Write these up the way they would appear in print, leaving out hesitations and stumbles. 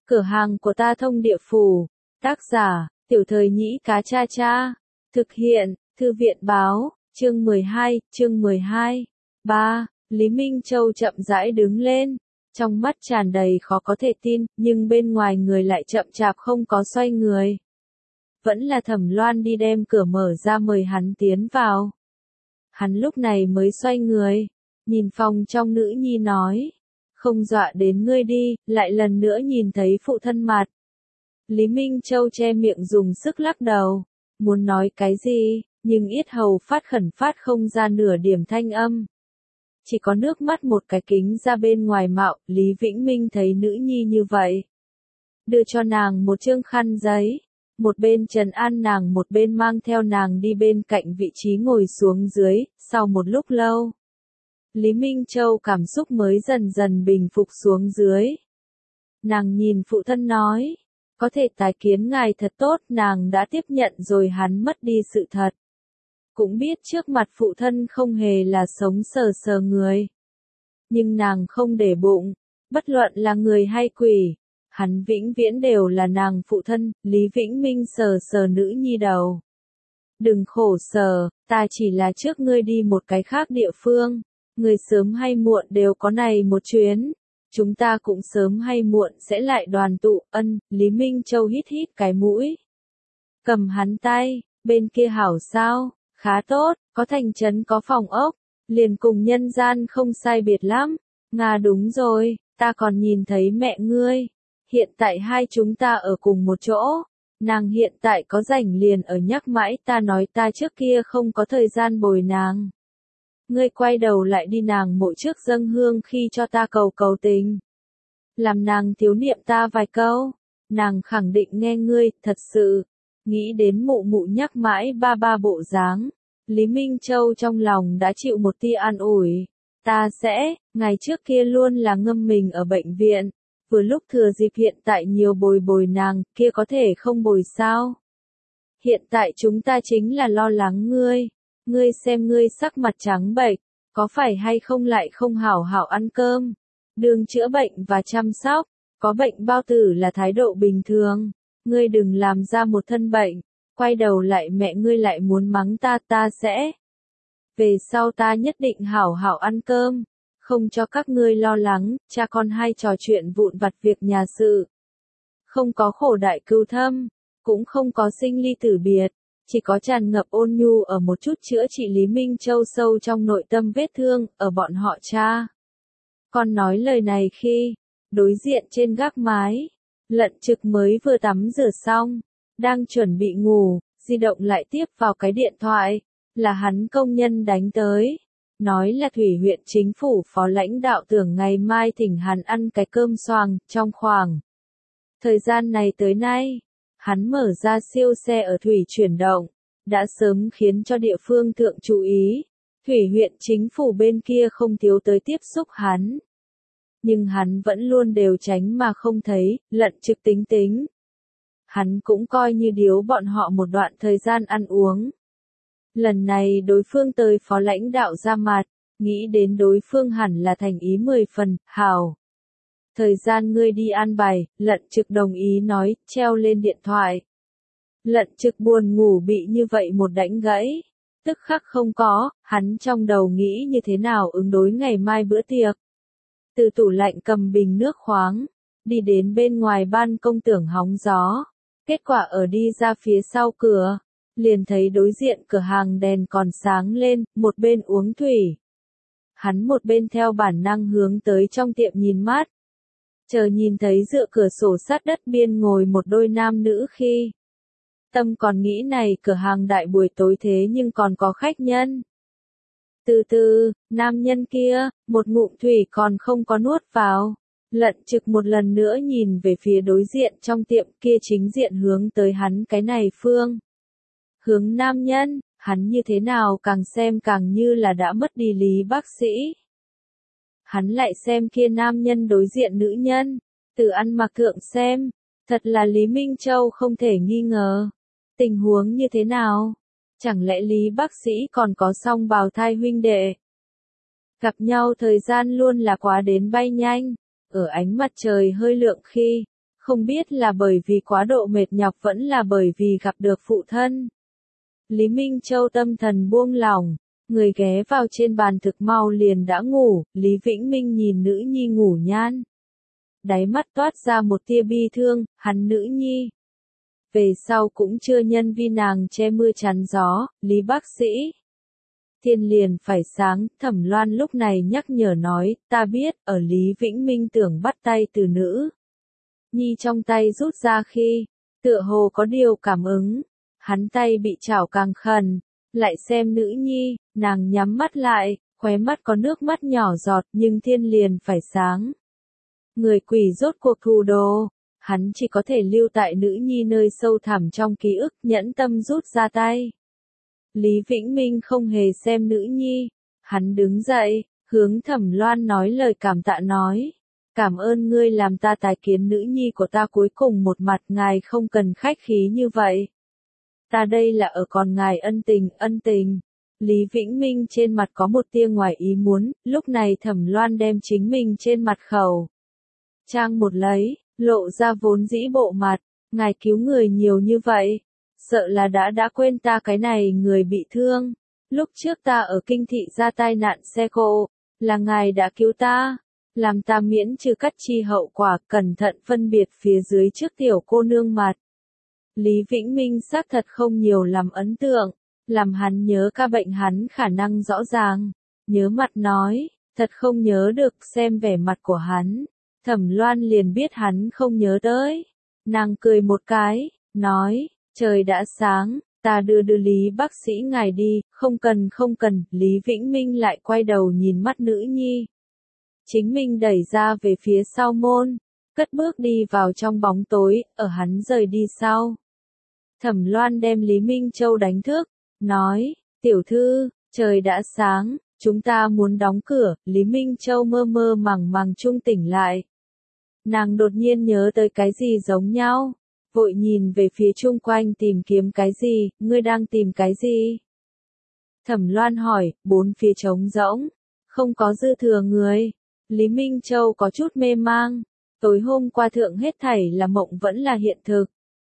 Cửa hàng của ta thông địa phủ. Tác giả, Tiểu Thời Nhĩ Cá Cha Cha. Thực hiện, Thư viện báo, chương 12. 3. Lý Minh Châu chậm rãi đứng lên. Trong mắt tràn đầy khó có thể tin, nhưng bên ngoài người lại chậm chạp không có xoay người. Vẫn là Thẩm Loan đi đem cửa mở ra mời hắn tiến vào. Hắn lúc này mới xoay người, nhìn phòng trong nữ nhi nói. Không dọa đến ngươi đi, lại lần nữa nhìn thấy phụ thân mặt. Lý Minh Châu che miệng dùng sức lắc đầu, muốn nói cái gì, nhưng yết hầu phát khẩn phát không ra nửa điểm thanh âm. Chỉ có nước mắt một cái kính ra bên ngoài mạo, Lý Vĩnh Minh thấy nữ nhi như vậy. Đưa cho nàng một chương khăn giấy, một bên trấn an nàng một bên mang theo nàng đi bên cạnh vị trí ngồi xuống dưới, sau một lúc lâu. Lý Minh Châu cảm xúc mới dần dần bình phục xuống dưới. Nàng nhìn phụ thân nói, có thể tái kiến ngài thật tốt, nàng đã tiếp nhận rồi hắn mất đi sự thật. Cũng biết trước mặt phụ thân không hề là sống sờ sờ người. Nhưng nàng không để bụng, bất luận là người hay quỷ, hắn vĩnh viễn đều là nàng phụ thân. Lý Vĩnh Minh sờ sờ nữ nhi đầu. Đừng khổ sở, ta chỉ là trước ngươi đi một cái khác địa phương. Người sớm hay muộn đều có này một chuyến. Chúng ta cũng sớm hay muộn sẽ lại đoàn tụ. Lý Minh Châu hít hít cái mũi. Cầm hắn tay, bên kia hảo sao, khá tốt, có thành trấn có phòng ốc, liền cùng nhân gian không sai biệt lắm. Nga đúng rồi, ta còn nhìn thấy mẹ ngươi. Hiện tại hai chúng ta ở cùng một chỗ. Nàng hiện tại có rảnh liền ở nhắc mãi ta nói ta trước kia không có thời gian bồi nàng. Ngươi quay đầu lại đi nàng mộ trước dâng hương khi cho ta cầu cầu tình. Làm nàng thiếu niệm ta vài câu. Nàng khẳng định nghe ngươi, thật sự. Nghĩ đến mụ mụ nhắc mãi ba ba bộ dáng. Lý Minh Châu trong lòng đã chịu một tia an ủi. Ta sẽ, ngày trước kia luôn là ngâm mình ở bệnh viện. Vừa lúc thừa dịp hiện tại nhiều bồi nàng, kia có thể không bồi sao. Hiện tại chúng ta chính là lo lắng ngươi. Ngươi xem ngươi sắc mặt trắng bệch, có phải hay không lại không hảo hảo ăn cơm, đường chữa bệnh và chăm sóc, có bệnh bao tử là thái độ bình thường, ngươi đừng làm ra một thân bệnh, quay đầu lại mẹ ngươi lại muốn mắng ta sẽ. Về sau ta nhất định hảo hảo ăn cơm, không cho các ngươi lo lắng, cha con hay trò chuyện vụn vặt việc nhà sự. Không có khổ đại cưu thâm, cũng không có sinh ly tử biệt. Chỉ có tràn ngập ôn nhu ở một chút chữa trị Lý Minh Châu sâu trong nội tâm vết thương, ở bọn họ cha. Con nói lời này khi, đối diện trên gác mái, Lận Trực mới vừa tắm rửa xong, đang chuẩn bị ngủ, di động lại tiếp vào cái điện thoại, là hắn công nhân đánh tới. Nói là Thủy huyện chính phủ phó lãnh đạo tưởng ngày mai thỉnh hắn ăn cái cơm xoàng, trong khoảng thời gian này tới nay. Hắn mở ra siêu xe ở Thủy chuyển động, đã sớm khiến cho địa phương thượng chú ý. Thủy huyện chính phủ bên kia không thiếu tới tiếp xúc hắn. Nhưng hắn vẫn luôn đều tránh mà không thấy, Lận Trực tính. Hắn cũng coi như điếu bọn họ một đoạn thời gian ăn uống. Lần này đối phương tới phó lãnh đạo ra mặt, nghĩ đến đối phương hẳn là thành ý 10 phần, hảo. Thời gian ngươi đi an bài, Lận Trực đồng ý nói, treo lên điện thoại. Lận Trực buồn ngủ bị như vậy một đánh gãy. Tức khắc không có, hắn trong đầu nghĩ như thế nào ứng đối ngày mai bữa tiệc. Từ tủ lạnh cầm bình nước khoáng, đi đến bên ngoài ban công tưởng hóng gió. Kết quả ở đi ra phía sau cửa, liền thấy đối diện cửa hàng đèn còn sáng lên, một bên uống thủy. Hắn một bên theo bản năng hướng tới trong tiệm nhìn mát. Chờ nhìn thấy dựa cửa sổ sát đất biên ngồi một đôi nam nữ khi. Tâm còn nghĩ này cửa hàng đại buổi tối thế nhưng còn có khách nhân. Từ từ, nam nhân kia, một ngụm thủy còn không có nuốt vào. Lận Trực một lần nữa nhìn về phía đối diện trong tiệm kia chính diện hướng tới hắn cái này phương. Hướng nam nhân, hắn như thế nào càng xem càng như là đã mất đi lý bác sĩ. Hắn lại xem kia nam nhân đối diện nữ nhân, từ ăn mặc thượng xem, thật là Lý Minh Châu không thể nghi ngờ. Tình huống như thế nào? Chẳng lẽ Lý bác sĩ còn có song bào thai huynh đệ? Gặp nhau thời gian luôn là quá đến bay nhanh, ở ánh mặt trời hơi lượng khi, Không biết là bởi vì quá độ mệt nhọc vẫn là bởi vì gặp được phụ thân. Lý Minh Châu tâm thần buông lỏng, người ghé vào trên bàn thực mau liền đã ngủ, Lý Vĩnh Minh nhìn nữ nhi ngủ nhan. Đáy mắt toát ra một tia bi thương, hắn nữ nhi. Về sau cũng chưa nhân vi nàng che mưa chắn gió, Lý bác sĩ. Thiên liền phải sáng, Thẩm Loan lúc này nhắc nhở nói, ta biết, ở Lý Vĩnh Minh tưởng bắt tay từ nữ nhi trong tay rút ra khi, tựa hồ có điều cảm ứng, hắn tay bị chảo càng khẩn, lại xem nữ nhi, nàng nhắm mắt lại, khóe mắt có nước mắt nhỏ giọt nhưng thiên liền phải sáng. Người quỷ rốt cuộc thù đồ, hắn chỉ có thể lưu tại nữ nhi nơi sâu thẳm trong ký ức, nhẫn tâm rút ra tay. Lý Vĩnh Minh không hề xem nữ nhi, hắn đứng dậy, hướng Thẩm Loan nói lời cảm tạ nói. Cảm ơn ngươi làm ta tái kiến nữ nhi của ta cuối cùng một mặt, ngài không cần khách khí như vậy. Ta đây là ở còn ngài ân tình. Lý Vĩnh Minh trên mặt có một tia ngoài ý muốn, lúc này Thẩm Loan đem chính mình trên mặt khẩu trang một lấy, lộ ra vốn dĩ bộ mặt, ngài cứu người nhiều như vậy, sợ là đã quên ta cái này người bị thương. Lúc trước ta ở kinh thị ra tai nạn xe cộ, là ngài đã cứu ta, làm ta miễn trừ cắt chi hậu quả, cẩn thận phân biệt phía dưới trước tiểu cô nương mặt. Lý Vĩnh Minh xác thật không nhiều làm ấn tượng, làm hắn nhớ ca bệnh hắn khả năng rõ ràng, nhớ mặt nói, thật không nhớ được, xem vẻ mặt của hắn. Thẩm Loan liền biết hắn không nhớ tới. Nàng cười một cái, nói, trời đã sáng, ta đưa Lý bác sĩ ngài đi, không cần, Lý Vĩnh Minh lại quay đầu nhìn mắt nữ nhi. Chính mình đẩy ra về phía sau môn, cất bước đi vào trong bóng tối, ở hắn rời đi sau. Thẩm Loan đem Lý Minh Châu đánh thức, nói, tiểu thư, trời đã sáng, chúng ta muốn đóng cửa, Lý Minh Châu mơ mơ màng trung tỉnh lại. Nàng đột nhiên nhớ tới cái gì giống nhau, vội nhìn về phía chung quanh tìm kiếm cái gì, ngươi đang tìm cái gì? Thẩm Loan hỏi, bốn phía trống rỗng, không có dư thừa người. Lý Minh Châu có chút mê mang, tối hôm qua thượng hết thảy là mộng vẫn là hiện thực.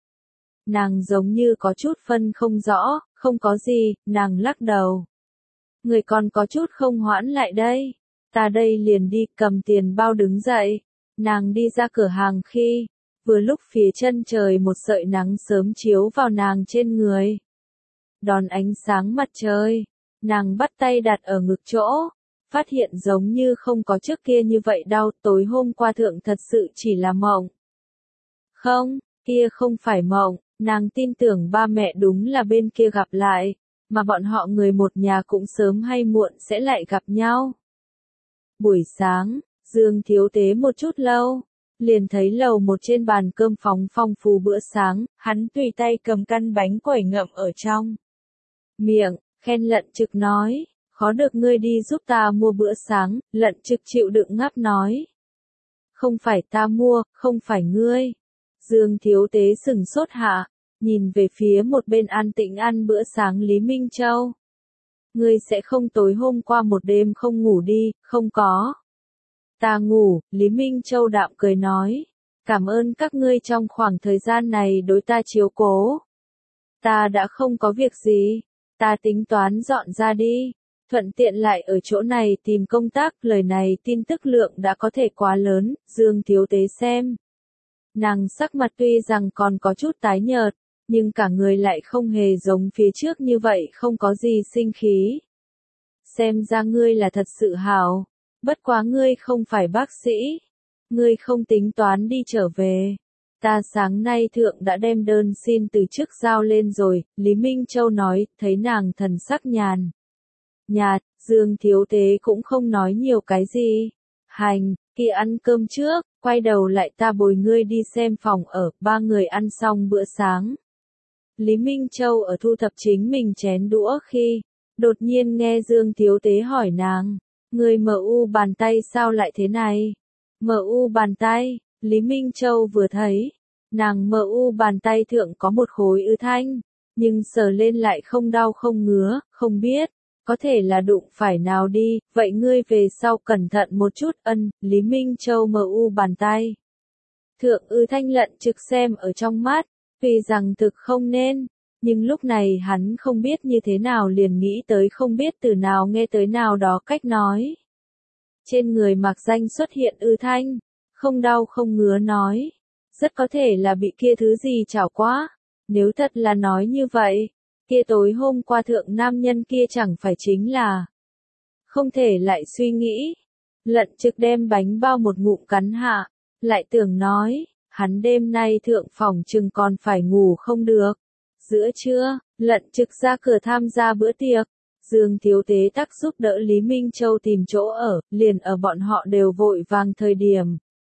Nàng giống như có chút phân không rõ, không có gì, nàng lắc đầu. Người còn có chút không hoãn lại đây, ta đây liền đi, cầm tiền bao đứng dậy. Nàng đi ra cửa hàng khi, vừa lúc phía chân trời một sợi nắng sớm chiếu vào nàng trên người. Đón ánh sáng mặt trời, nàng bắt tay đặt ở ngực chỗ, phát hiện giống như không có trước kia như vậy đau, tối hôm qua thượng thật sự chỉ là mộng. Không, kia không phải mộng, nàng tin tưởng ba mẹ đúng là bên kia gặp lại, mà bọn họ người một nhà cũng sớm hay muộn sẽ lại gặp nhau. Buổi sáng, Dương Thiếu Tế một chút lâu, liền thấy lầu một trên bàn cơm phóng phong phú bữa sáng, hắn tùy tay cầm căn bánh quẩy ngậm ở trong miệng, khen Lận Trực nói, khó được ngươi đi giúp ta mua bữa sáng, Lận Trực chịu đựng ngáp nói. Không phải ta mua, không phải ngươi. Dương Thiếu Tế sừng sốt hạ, nhìn về phía một bên an tĩnh ăn bữa sáng Lý Minh Châu. Ngươi sẽ không tối hôm qua một đêm không ngủ đi, không có. Ta ngủ, Lý Minh Châu đạm cười nói. Cảm ơn các ngươi trong khoảng thời gian này đối ta chiếu cố. Ta đã không có việc gì, ta tính toán dọn ra đi. Thuận tiện lại ở chỗ này tìm công tác, lời này tin tức lượng đã có thể quá lớn, Dương Thiếu Tế xem. Nàng sắc mặt tuy rằng còn có chút tái nhợt, nhưng cả người lại không hề giống phía trước như vậy, không có gì sinh khí. Xem ra ngươi là thật sự hảo, bất quá ngươi không phải bác sĩ, ngươi không tính toán đi trở về. Ta sáng nay thượng đã đem đơn xin từ chức giao lên rồi, Lý Minh Châu nói, thấy nàng thần sắc nhàn nhạt, Dương Thiếu Tế cũng không nói nhiều cái gì. Hành, kia ăn cơm trước, quay đầu lại ta bồi ngươi đi xem phòng ở, ba người ăn xong bữa sáng. Lý Minh Châu ở thu thập chính mình chén đũa khi, đột nhiên nghe Dương Thiếu Tế hỏi nàng, người MU bàn tay sao lại thế này? MU bàn tay, Lý Minh Châu vừa thấy, nàng MU bàn tay thượng có một khối ứ thanh, nhưng sờ lên lại không đau không ngứa, không biết, có thể là đụng phải nào đi, vậy ngươi về sau cẩn thận một chút. Lý Minh Châu MU bàn tay Thượng Ư Thanh lận trực xem ở trong mắt, tuy rằng thực không nên, nhưng lúc này hắn không biết như thế nào liền nghĩ tới không biết từ nào nghe tới nào đó cách nói. Trên người Mạc Danh xuất hiện Ư Thanh, không đau không ngứa nói, rất có thể là bị kia thứ gì chảo quá, nếu thật là nói như vậy, kia tối hôm qua thượng nam nhân kia chẳng phải chính là. Không thể lại suy nghĩ, lận trực đem bánh bao một ngụm cắn hạ, lại tưởng nói, hắn đêm nay thượng phòng chừng còn phải ngủ không được. Giữa trưa, lận trực ra cửa tham gia bữa tiệc, Dương Thiếu Tế tắc giúp đỡ Lý Minh Châu tìm chỗ ở, liền ở bọn họ đều vội vàng thời điểm.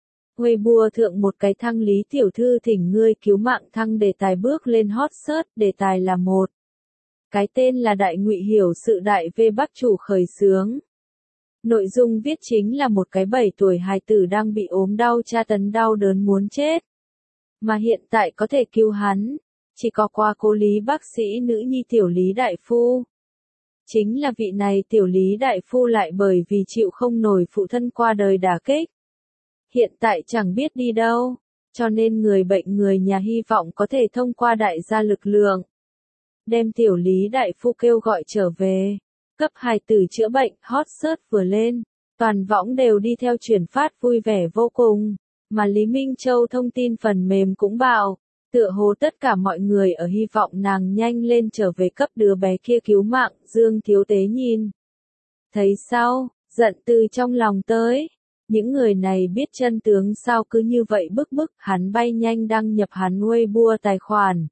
Weibo thượng một cái thăng Lý tiểu thư thỉnh ngươi cứu mạng thăng đề tài bước lên hot search, đề tài là một. Cái tên là Đại Ngụy Hiểu sự đại V Bắc chủ khởi xướng. Nội dung viết chính là một cái 7 tuổi hài tử đang bị ốm đau tra tấn đau đớn muốn chết. Mà hiện tại có thể cứu hắn, chỉ có qua cố Lý bác sĩ nữ nhi tiểu Lý Đại Phu. Chính là vị này tiểu Lý Đại Phu lại bởi vì chịu không nổi phụ thân qua đời đả kích. Hiện tại chẳng biết đi đâu, cho nên người bệnh người nhà hy vọng có thể thông qua đại gia lực lượng. Đem tiểu Lý Đại Phu kêu gọi trở về, cấp hài tử chữa bệnh, hot search vừa lên, toàn võng đều đi theo chuyển phát vui vẻ vô cùng, mà Lý Minh Châu thông tin phần mềm cũng bảo, tựa hồ tất cả mọi người ở hy vọng nàng nhanh lên trở về cấp đứa bé kia cứu mạng, Dương Thiếu Tế nhìn. Thấy sao, giận từ trong lòng tới, những người này biết chân tướng sao cứ như vậy bức bức, hắn bay nhanh đăng nhập hắn Weibo tài khoản.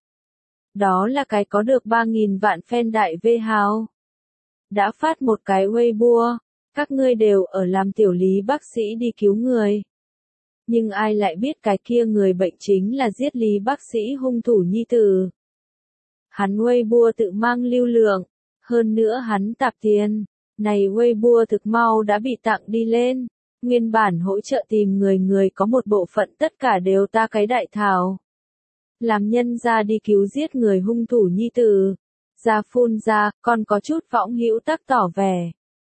Đó là cái có được 3.000 vạn fan đại V hào. Đã phát một cái Weibo, các ngươi đều ở làm tiểu Lý bác sĩ đi cứu người. Nhưng ai lại biết cái kia người bệnh chính là giết Lý bác sĩ hung thủ nhi tử. Hắn Weibo tự mang lưu lượng, hơn nữa hắn tạp tiền, này Weibo thực mau đã bị tặng đi lên, nguyên bản hỗ trợ tìm người có một bộ phận tất cả đều ta cái đại thảo. Làm nhân ra đi cứu giết người hung thủ nhi tử. Ra phun ra, còn có chút võng hữu tắc tỏ vẻ.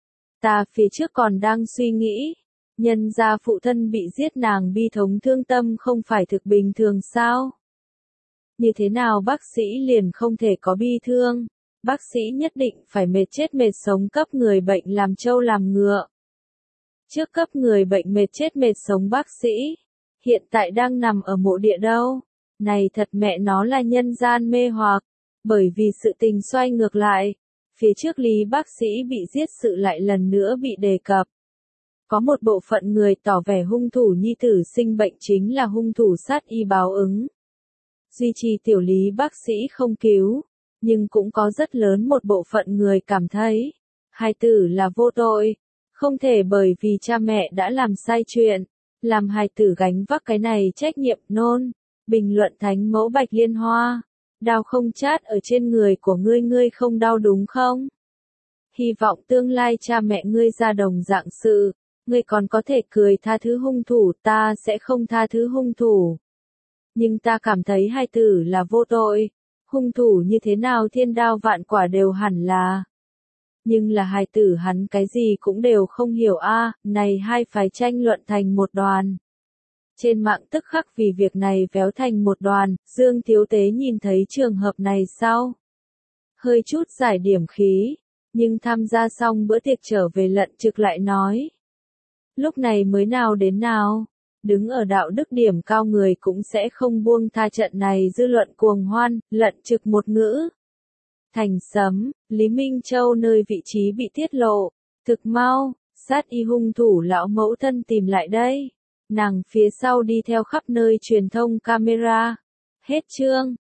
Ta phía trước còn đang suy nghĩ, nhân ra phụ thân bị giết nàng bi thống thương tâm không phải thực bình thường sao? Như thế nào bác sĩ liền không thể có bi thương? Bác sĩ nhất định phải mệt chết mệt sống cấp người bệnh làm trâu làm ngựa. Trước cấp người bệnh mệt chết mệt sống bác sĩ, hiện tại đang nằm ở mộ địa đâu? Này thật mẹ nó là nhân gian mê hoặc. Bởi vì sự tình xoay ngược lại, phía trước Lý bác sĩ bị giết sự lại lần nữa bị đề cập. Có một bộ phận người tỏ vẻ hung thủ nhi tử sinh bệnh chính là hung thủ sát y báo ứng. Duy trì tiểu Lý bác sĩ không cứu, nhưng cũng có rất lớn một bộ phận người cảm thấy, hài tử là vô tội, không thể bởi vì cha mẹ đã làm sai chuyện, làm hài tử gánh vác cái này trách nhiệm nôn. Bình luận Thánh Mẫu Bạch Liên Hoa. Đau không chát ở trên người của ngươi không đau đúng không? Hy vọng tương lai cha mẹ ngươi ra đồng dạng sự, ngươi còn có thể cười tha thứ hung thủ, ta sẽ không tha thứ hung thủ. Nhưng ta cảm thấy hai tử là vô tội, hung thủ như thế nào thiên đao vạn quả đều hẳn là. Nhưng là hài tử hắn cái gì cũng đều không hiểu a, này hai phải tranh luận thành một đoàn. Trên mạng tức khắc vì việc này véo thành một đoàn, Dương Thiếu Tế nhìn thấy trường hợp này sau. Hơi chút giải điểm khí, nhưng tham gia xong bữa tiệc trở về lận trực lại nói. Lúc này mới nào đến nào, đứng ở đạo đức điểm cao người cũng sẽ không buông tha trận này dư luận cuồng hoan, lận trực một ngữ. Thành sấm, Lý Minh Châu nơi vị trí bị tiết lộ, thực mau, sát y hung thủ lão mẫu thân tìm lại đây. Nàng phía sau đi theo khắp nơi truyền thông camera. Hết chương.